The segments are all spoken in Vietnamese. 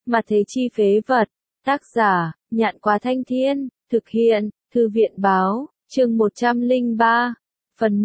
Mà thế chi phế vật. Tác giả, Nhạn Quá Thanh Thiên, thực hiện, Thư viện báo, chương 103, phần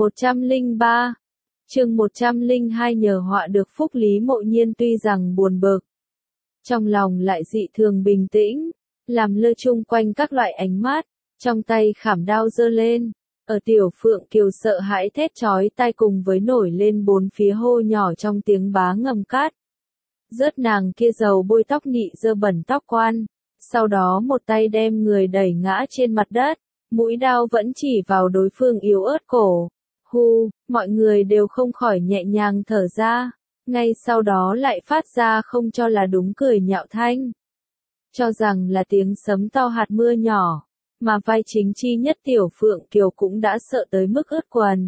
103, chương 102 nhờ họa được phúc Lý Mộ Nhiên tuy rằng buồn bực, trong lòng lại dị thường bình tĩnh, làm lơ chung quanh các loại ánh mắt, trong tay khảm đao giơ lên, ở Tiểu Phượng Kiều sợ hãi thét chói tai cùng với nổi lên bốn phía hô nhỏ trong tiếng bá ngầm cát. Rớt nàng kia dầu bôi tóc nị dơ bẩn tóc quan, sau đó một tay đem người đẩy ngã trên mặt đất, mũi đao vẫn chỉ vào đối phương yếu ớt cổ. Hu, mọi người đều không khỏi nhẹ nhàng thở ra, ngay sau đó lại phát ra không cho là đúng cười nhạo thanh. Cho rằng là tiếng sấm to hạt mưa nhỏ, mà vai chính chi nhất Tiểu Phượng Kiều cũng đã sợ tới mức ướt quần.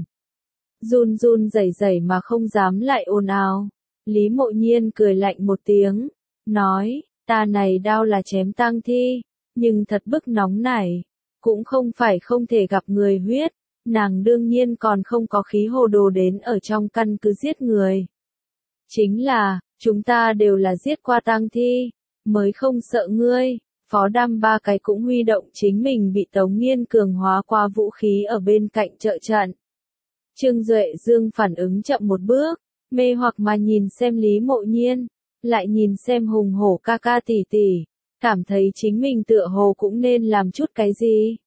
Run run rẩy rẩy mà không dám lại ồn ào. Lý Mộ Nhiên cười lạnh một tiếng, nói, ta này đao là chém tang thi, nhưng thật bức nóng này, cũng không phải không thể gặp người huyết, nàng đương nhiên còn không có khí hồ đồ đến ở trong căn cứ giết người. Chính là, chúng ta đều là giết qua tang thi, mới không sợ ngươi. Phó Đam ba cái cũng huy động chính mình bị Tống Nghiên cường hóa qua vũ khí ở bên cạnh trợ trận. Trương Duệ Dương phản ứng chậm một bước, mê hoặc mà nhìn xem Lý Mộ Nhiên, lại nhìn xem hùng hổ ca ca tỷ tỷ, cảm thấy chính mình tựa hồ cũng nên làm chút cái gì.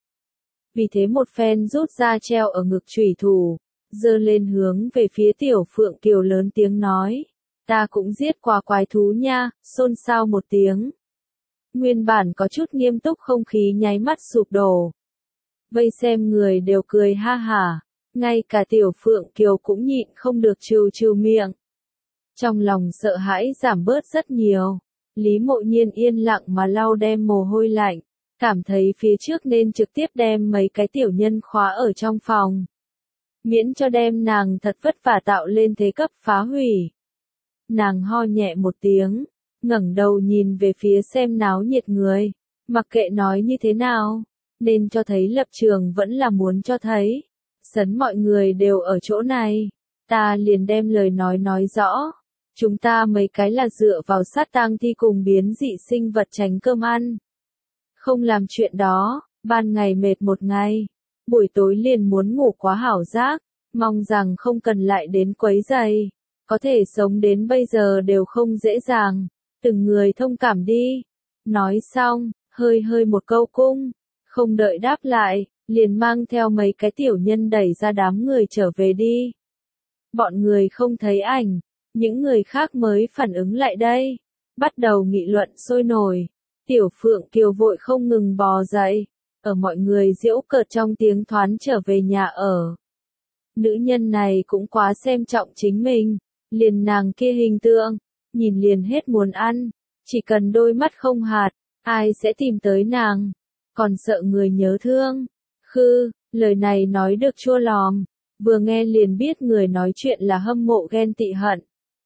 Vì thế một phen rút ra treo ở ngực chủy thủ, giơ lên hướng về phía Tiểu Phượng Kiều lớn tiếng nói, ta cũng giết qua quái thú nha, xôn xao một tiếng. Nguyên bản có chút nghiêm túc không khí nháy mắt sụp đổ. Vây xem người đều cười ha hả, ngay cả Tiểu Phượng Kiều cũng nhịn không được trừ trừ miệng. Trong lòng sợ hãi giảm bớt rất nhiều, Lý Mộ Nhiên yên lặng mà lau đem mồ hôi lạnh, cảm thấy phía trước nên trực tiếp đem mấy cái tiểu nhân khóa ở trong phòng. Miễn cho đem nàng thật vất vả tạo lên thế cấp phá hủy. Nàng ho nhẹ một tiếng, ngẩng đầu nhìn về phía xem náo nhiệt người, mặc kệ nói như thế nào, nên cho thấy lập trường vẫn là muốn cho thấy. Sấn mọi người đều ở chỗ này, ta liền đem lời nói rõ. Chúng ta mấy cái là dựa vào sát tang thi cùng biến dị sinh vật tránh cơm ăn. Không làm chuyện đó, ban ngày mệt một ngày, buổi tối liền muốn ngủ quá hảo giác, mong rằng không cần lại đến quấy giày. Có thể sống đến bây giờ đều không dễ dàng, từng người thông cảm đi. Nói xong, hơi một câu cung, không đợi đáp lại, liền mang theo mấy cái tiểu nhân đẩy ra đám người trở về đi. Bọn người không thấy ảnh, những người khác mới phản ứng lại đây, bắt đầu nghị luận sôi nổi. Tiểu Phượng Kiều vội không ngừng bò dậy, ở mọi người giễu cợt trong tiếng thoán trở về nhà ở. Nữ nhân này cũng quá xem trọng chính mình, liền nàng kia hình tượng, nhìn liền hết muốn ăn, chỉ cần đôi mắt không hạt, ai sẽ tìm tới nàng, còn sợ người nhớ thương. Khư, lời này nói được chua lòm, vừa nghe liền biết người nói chuyện là hâm mộ ghen tị hận.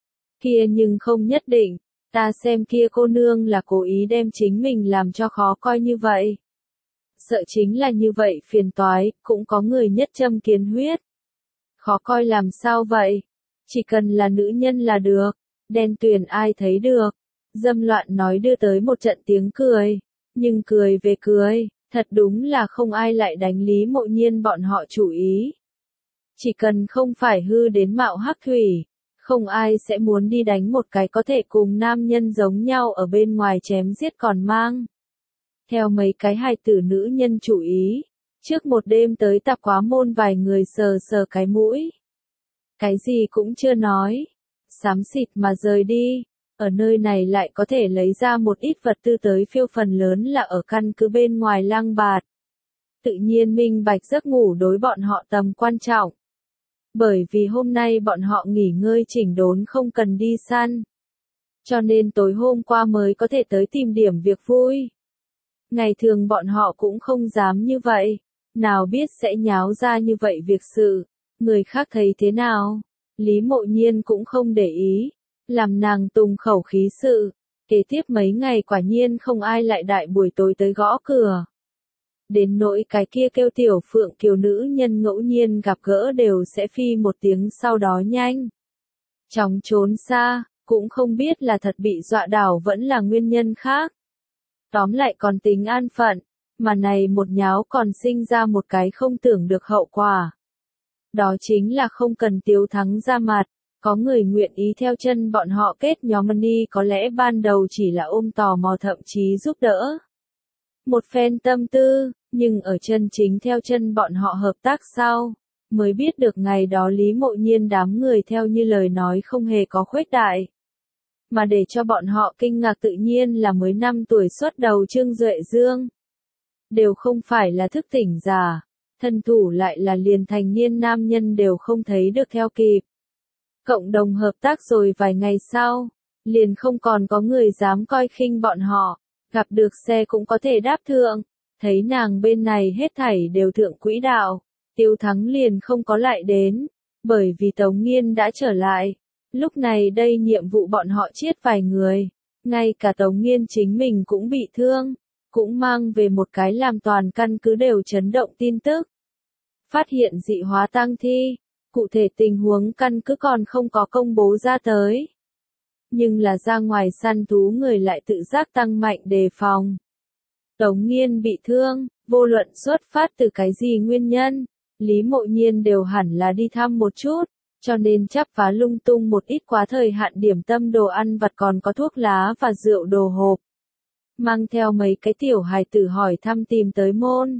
Kia nhưng không nhất định, ta xem kia cô nương là cố ý đem chính mình làm cho khó coi như vậy. Sợ chính là như vậy phiền toái, cũng có người nhất châm kiến huyết. Khó coi làm sao vậy? Chỉ cần là nữ nhân là được, đen tuyền ai thấy được. Dâm loạn nói đưa tới một trận tiếng cười, nhưng cười về cười, thật đúng là không ai lại đánh Lý Mộ Nhiên bọn họ chủ ý. Chỉ cần không phải hư đến mạo hắc thủy, không ai sẽ muốn đi đánh một cái có thể cùng nam nhân giống nhau ở bên ngoài chém giết còn mang. Theo mấy cái hài tử nữ nhân chủ ý, trước một đêm tới tạp quá môn vài người sờ sờ cái mũi. Cái gì cũng chưa nói, xám xịt mà rời đi, ở nơi này lại có thể lấy ra một ít vật tư tới phiêu phần lớn là ở căn cứ bên ngoài Lang Bạt. Tự nhiên minh bạch giấc ngủ đối bọn họ tầm quan trọng. Bởi vì hôm nay bọn họ nghỉ ngơi chỉnh đốn không cần đi săn. Cho nên tối hôm qua mới có thể tới tìm điểm việc vui. Ngày thường bọn họ cũng không dám như vậy, nào biết sẽ nháo ra như vậy việc sự, người khác thấy thế nào. Lý Mộ Nhiên cũng không để ý, làm nàng tùng khẩu khí sự. Kế tiếp mấy ngày quả nhiên không ai lại đại buổi tối tới gõ cửa. Đến nỗi cái kia kêu Tiểu Phượng Kiều nữ nhân ngẫu nhiên gặp gỡ đều sẽ phi một tiếng sau đó nhanh chóng trốn xa, cũng không biết là thật bị dọa đảo vẫn là nguyên nhân khác. Tóm lại còn tính an phận, mà này một nháo còn sinh ra một cái không tưởng được hậu quả. Đó chính là không cần Tiếu Thắng ra mặt, có người nguyện ý theo chân bọn họ kết nhóm money có lẽ ban đầu chỉ là ôm tò mò thậm chí giúp đỡ. Một phen tâm tư, nhưng ở chân chính theo chân bọn họ hợp tác sau, mới biết được ngày đó Lý Mộ Nhiên đám người theo như lời nói không hề có khuếch đại. Mà để cho bọn họ kinh ngạc tự nhiên là mới 5 tuổi xuất đầu Trương Duệ Dương. Đều không phải là thức tỉnh giả, thân thủ lại là liền thành niên nam nhân đều không thấy được theo kịp. Cộng đồng hợp tác rồi vài ngày sau, liền không còn có người dám coi khinh bọn họ, gặp được xe cũng có thể đáp thượng, thấy nàng bên này hết thảy đều thượng quỹ đạo, Tiếu Thắng liền không có lại đến, bởi vì Tống Nghiên đã trở lại. Lúc này đây nhiệm vụ bọn họ chiết vài người, ngay cả Tống Nghiên chính mình cũng bị thương, cũng mang về một cái làm toàn căn cứ đều chấn động tin tức. Phát hiện dị hóa tang thi, cụ thể tình huống căn cứ còn không có công bố ra tới. Nhưng là ra ngoài săn thú người lại tự giác tăng mạnh đề phòng. Tống Nghiên bị thương, vô luận xuất phát từ cái gì nguyên nhân, Lý Mộ Nhiên đều hẳn là đi thăm một chút, cho nên chắp phá lung tung một ít quá thời hạn điểm tâm đồ ăn vặt còn có thuốc lá và rượu đồ hộp. Mang theo mấy cái tiểu hài tử hỏi thăm tìm tới môn.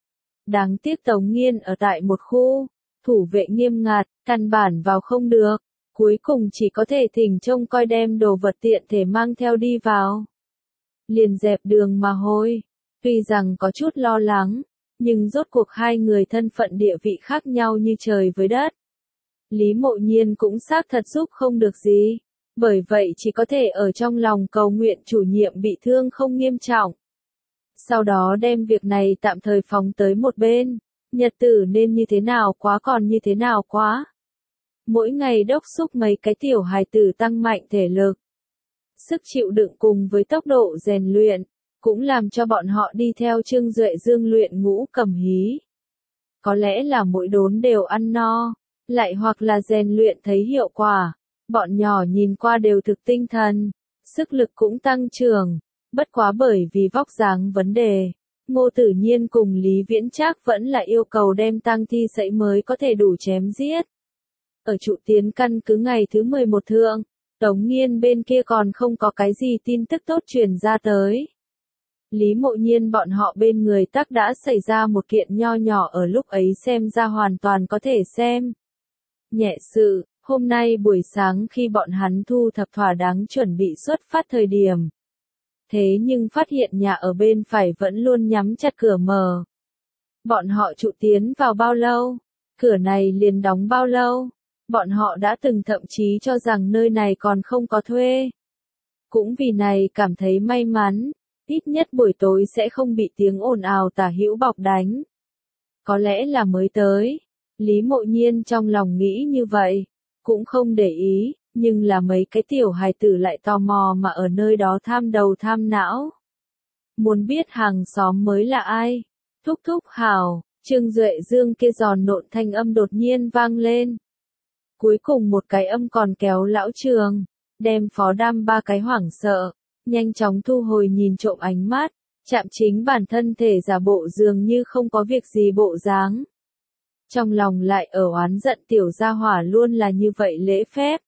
Đáng tiếc Tống Nghiên ở tại một khu, thủ vệ nghiêm ngặt, căn bản vào không được, cuối cùng chỉ có thể thỉnh trông coi đem đồ vật tiện thể mang theo đi vào. Liền dẹp đường mà hôi, tuy rằng có chút lo lắng, nhưng rốt cuộc hai người thân phận địa vị khác nhau như trời với đất. Lý Mộ Nhiên cũng xác thật giúp không được gì, bởi vậy chỉ có thể ở trong lòng cầu nguyện chủ nhiệm bị thương không nghiêm trọng. Sau đó đem việc này tạm thời phóng tới một bên, nhật tử nên như thế nào quá còn như thế nào quá. Mỗi ngày đốc xúc mấy cái tiểu hài tử tăng mạnh thể lực, sức chịu đựng cùng với tốc độ rèn luyện, cũng làm cho bọn họ đi theo Trương Duệ Dương luyện ngũ cầm hí. Có lẽ là mỗi đốn đều ăn no, lại hoặc là rèn luyện thấy hiệu quả, bọn nhỏ nhìn qua đều thực tinh thần, sức lực cũng tăng trưởng, bất quá bởi vì vóc dáng vấn đề, Ngô Tử Nhiên cùng Lý Viễn Trác vẫn là yêu cầu đem tang thi sẫy mới có thể đủ chém giết. Ở trụ tiến căn cứ ngày thứ 11 thượng, Tống Nghiên bên kia còn không có cái gì tin tức tốt truyền ra tới. Lý Mộ Nhiên bọn họ bên người tắc đã xảy ra một kiện nho nhỏ ở lúc ấy xem ra hoàn toàn có thể xem. Nhẹ sự, hôm nay buổi sáng khi bọn hắn thu thập thỏa đáng chuẩn bị xuất phát thời điểm. Thế nhưng phát hiện nhà ở bên phải vẫn luôn nhắm chặt cửa mở. Bọn họ trụ tiến vào bao lâu? Cửa này liền đóng bao lâu? Bọn họ đã từng thậm chí cho rằng nơi này còn không có thuê. Cũng vì này cảm thấy may mắn, ít nhất buổi tối sẽ không bị tiếng ồn ào tả hữu bọc đánh. Có lẽ là mới tới, Lý Mộ Nhiên trong lòng nghĩ như vậy, cũng không để ý, nhưng là mấy cái tiểu hài tử lại tò mò mà ở nơi đó tham đầu tham não. Muốn biết hàng xóm mới là ai? Thúc thúc hào, Trương Duệ Dương kia giòn nộn thanh âm đột nhiên vang lên. Cuối cùng một cái âm còn kéo lão Trường, đem Phó Đam ba cái hoảng sợ, nhanh chóng thu hồi nhìn trộm ánh mắt, chạm chính bản thân thể giả bộ dường như không có việc gì bộ dáng. Trong lòng lại ở oán giận tiểu gia hỏa luôn là như vậy lễ phép.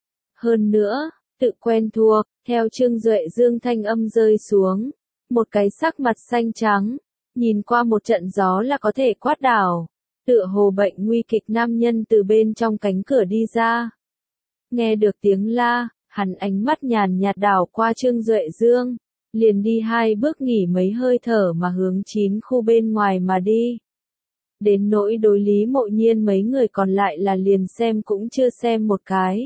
Hơn nữa, tự quen thuộc, theo Trương Duệ Dương thanh âm rơi xuống, một cái sắc mặt xanh trắng, nhìn qua một trận gió là có thể quát đảo, tựa hồ bệnh nguy kịch nam nhân từ bên trong cánh cửa đi ra. Nghe được tiếng la, hắn ánh mắt nhàn nhạt đảo qua Trương Duệ Dương, liền đi 2 bước nghỉ mấy hơi thở mà hướng 9 khu bên ngoài mà đi. Đến nỗi đối Lý Mộ Nhiên mấy người còn lại là liền xem cũng chưa xem một cái.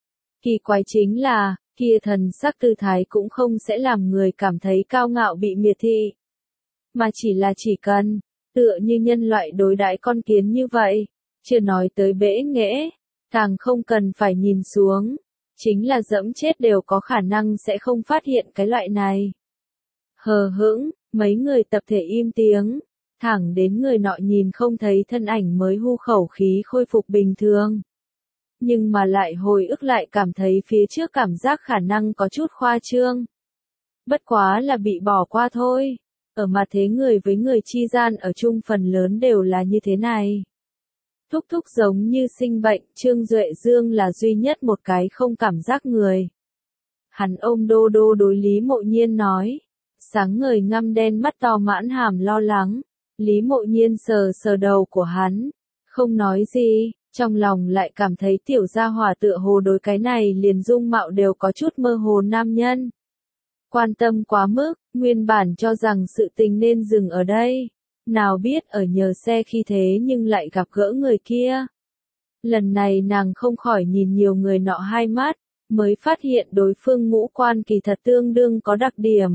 Kỳ quái chính là, kia thần sắc tư thái cũng không sẽ làm người cảm thấy cao ngạo bị miệt thị. Mà chỉ là chỉ cần, tựa như nhân loại đối đãi con kiến như vậy, chưa nói tới bẽ nghễ, càng không cần phải nhìn xuống, chính là dẫm chết đều có khả năng sẽ không phát hiện cái loại này. Hờ hững, mấy người tập thể im tiếng, thẳng đến người nọ nhìn không thấy thân ảnh mới hu khẩu khí khôi phục bình thường. nhưng mà lại hồi ức lại cảm thấy phía trước cảm giác khả năng có chút khoa trương. Bất quá là bị bỏ qua thôi. Ở mà thế người với người chi gian ở chung phần lớn đều là như thế này. Thúc thúc giống như sinh bệnh, Trương Duệ Dương là duy nhất một cái không cảm giác người. Hắn ôm Đô Đô đối Lý Mộ Nhiên nói. Sáng ngời ngăm đen mắt to mãn hàm lo lắng. Lý Mộ Nhiên sờ sờ đầu của hắn. Không nói gì, trong lòng lại cảm thấy tiểu gia hỏa tựa hồ đối cái này liền dung mạo đều có chút mơ hồ nam nhân. Quan tâm quá mức, nguyên bản cho rằng sự tình nên dừng ở đây. Nào biết ở nhờ xe khi thế nhưng lại gặp gỡ người kia. Lần này nàng không khỏi nhìn nhiều người nọ hai mắt, mới phát hiện đối phương ngũ quan kỳ thật tương đương có đặc điểm.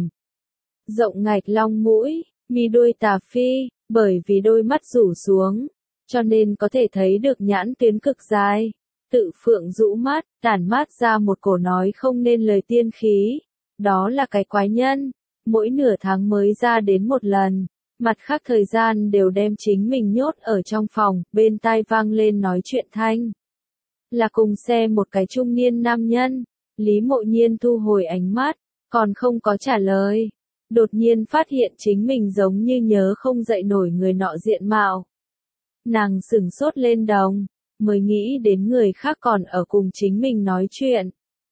Rộng ngạch long mũi, mi đuôi tà phi, bởi vì đôi mắt rủ xuống, cho nên có thể thấy được nhãn tuyến cực dài. Tự phượng rũ mắt, tản mát ra một cổ nói không nên lời tiên khí. Đó là cái quái nhân, mỗi nửa tháng mới ra đến một lần, mặt khác thời gian đều đem chính mình nhốt ở trong phòng, bên tai vang lên nói chuyện thanh. Là cùng xe một cái trung niên nam nhân, Lý Mộ Nhiên thu hồi ánh mắt, còn không có trả lời. Đột nhiên phát hiện chính mình giống như nhớ không dậy nổi người nọ diện mạo. Nàng sửng sốt lên đồng, mới nghĩ đến người khác còn ở cùng chính mình nói chuyện.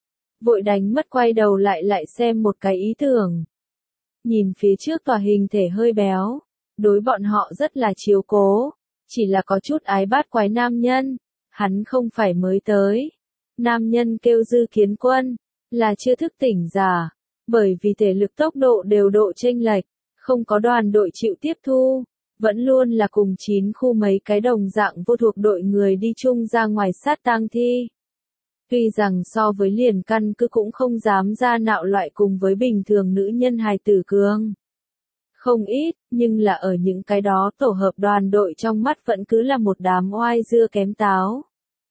Vội đánh mất quay đầu lại xem một cái ý tưởng. Nhìn phía trước tòa hình thể hơi béo, đối bọn họ rất là chiếu cố, chỉ là có chút ái bát quái nam nhân, hắn không phải mới tới. Nam nhân kêu Dư Kiến Quân, là chưa thức tỉnh giả, bởi vì thể lực tốc độ đều độ chênh lệch, không có đoàn đội chịu tiếp thu, vẫn luôn là cùng 9 khu mấy cái đồng dạng vô thuộc đội người đi chung ra ngoài sát tang thi. Tuy rằng so với liền căn cứ cũng không dám ra nạo loại cùng với bình thường nữ nhân hài tử cường. Không ít, nhưng là ở những cái đó tổ hợp đoàn đội trong mắt vẫn cứ là một đám oai dưa kém táo.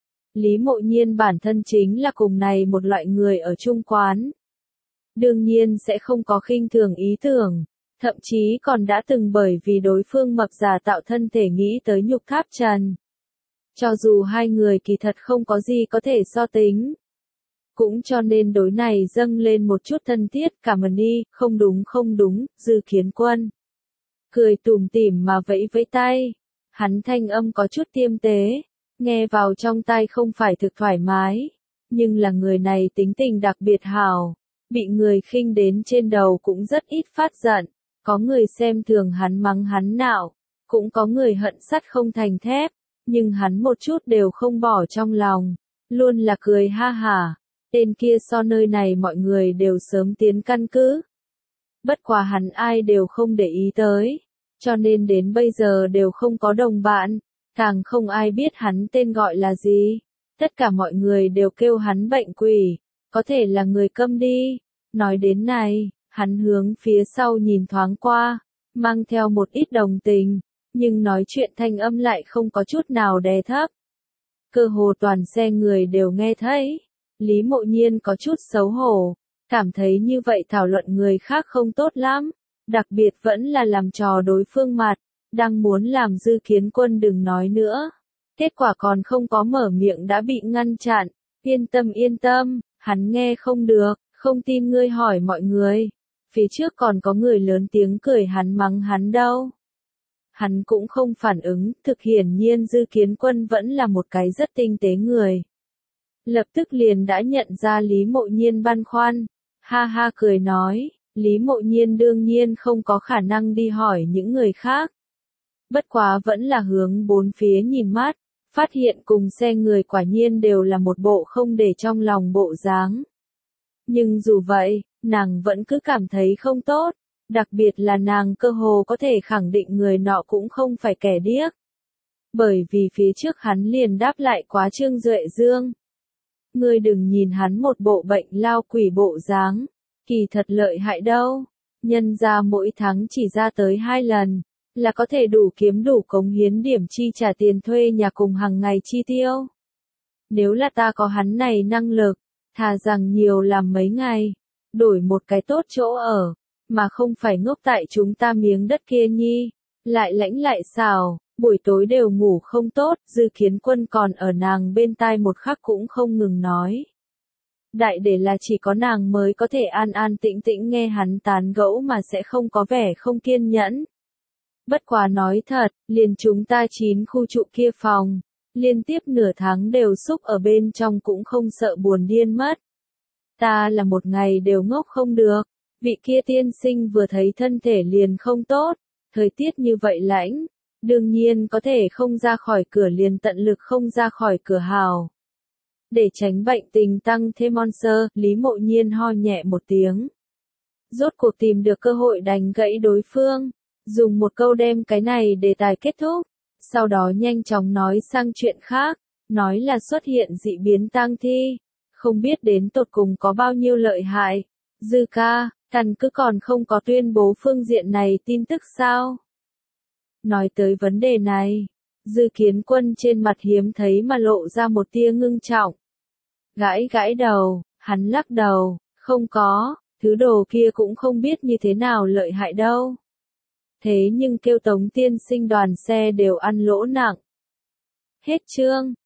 Lý Mộ Nhiên bản thân chính là cùng này một loại người ở chung quán. Đương nhiên sẽ không có khinh thường ý tưởng, thậm chí còn đã từng bởi vì đối phương mập già tạo thân thể nghĩ tới nhục tháp trần. Cho dù hai người kỳ thật không có gì có thể so tính. Cũng cho nên đối này dâng lên một chút thân thiết, cảm ơn đi, không đúng, Dư Kiến Quân. Cười tủm tỉm mà vẫy vẫy tay. Hắn thanh âm có chút tiêm tế, nghe vào trong tai không phải thực thoải mái. Nhưng là người này tính tình đặc biệt hảo, bị người khinh đến trên đầu cũng rất ít phát giận. Có người xem thường hắn mắng hắn nạo, cũng có người hận sắt không thành thép. Nhưng hắn một chút đều không bỏ trong lòng, luôn là cười ha hả. Tên kia so nơi này mọi người đều sớm tiến căn cứ. Bất quá hắn ai đều không để ý tới, cho nên đến bây giờ đều không có đồng bạn, càng không ai biết hắn tên gọi là gì. Tất cả mọi người đều kêu hắn bệnh quỷ, có thể là người câm đi. Nói đến này, hắn hướng phía sau nhìn thoáng qua, mang theo một ít đồng tình. Nhưng nói chuyện thanh âm lại không có chút nào đè thấp. Cơ hồ toàn xe người đều nghe thấy. Lý Mộ Nhiên có chút xấu hổ, cảm thấy như vậy thảo luận người khác không tốt lắm, đặc biệt vẫn là làm trò đối phương mặt, đang muốn làm Dư Kiến Quân đừng nói nữa. Kết quả còn không có mở miệng đã bị ngăn chặn. Yên tâm, hắn nghe không được, không tin ngươi hỏi mọi người. Phía trước còn có người lớn tiếng cười hắn mắng hắn đâu. Hắn cũng không phản ứng, thực hiển nhiên Dư Kiến Quân vẫn là một cái rất tinh tế người. Lập tức liền đã nhận ra Lý Mộ Nhiên băn khoăn, ha ha cười nói, Lý Mộ Nhiên đương nhiên không có khả năng đi hỏi những người khác. Bất quá vẫn là hướng bốn phía nhìn mắt, phát hiện cùng xe người quả nhiên đều là một bộ không để trong lòng bộ dáng. Nhưng dù vậy, nàng vẫn cứ cảm thấy không tốt. Đặc biệt là nàng cơ hồ có thể khẳng định người nọ cũng không phải kẻ điếc. Bởi vì phía trước hắn liền đáp lại quá Trương Duệ Dương. Ngươi đừng nhìn hắn một bộ bệnh lao quỷ bộ dáng, kỳ thật lợi hại đâu. Nhân ra mỗi tháng chỉ ra tới 2 lần, là có thể đủ kiếm đủ cống hiến điểm chi trả tiền thuê nhà cùng hàng ngày chi tiêu. Nếu là ta có hắn này năng lực, thà rằng nhiều làm mấy ngày, đổi một cái tốt chỗ ở. Mà không phải ngốc tại chúng ta miếng đất kia nhi, lại lãnh lại xào, buổi tối đều ngủ không tốt, Dư Kiến Quân còn ở nàng bên tai một khắc cũng không ngừng nói. Đại để là chỉ có nàng mới có thể an an tĩnh tĩnh nghe hắn tán gẫu mà sẽ không có vẻ không kiên nhẫn. Bất quá nói thật, liền chúng ta 9 khu trụ kia phòng, liên tiếp nửa tháng đều xúc ở bên trong cũng không sợ buồn điên mất. Ta là một ngày đều ngốc không được, vị kia tiên sinh vừa thấy thân thể liền không tốt, thời tiết như vậy lãnh, đương nhiên có thể không ra khỏi cửa liền tận lực không ra khỏi cửa hào. Để tránh bệnh tình tăng thêm monster, Lý Mộ Nhiên ho nhẹ một tiếng. Rốt cuộc tìm được cơ hội đánh gãy đối phương, dùng một câu đem cái này đề tài kết thúc, sau đó nhanh chóng nói sang chuyện khác, nói là xuất hiện dị biến tang thi, không biết đến tột cùng có bao nhiêu lợi hại. Dư ca, căn cứ còn không có tuyên bố phương diện này tin tức sao? Nói tới vấn đề này, Dư Kiến Quân trên mặt hiếm thấy mà lộ ra một tia ngưng trọng. Gãi gãi đầu, hắn lắc đầu, không có, thứ đồ kia cũng không biết như thế nào lợi hại đâu. Thế nhưng kêu Tống tiên sinh đoàn xe đều ăn lỗ nặng. Hết chương.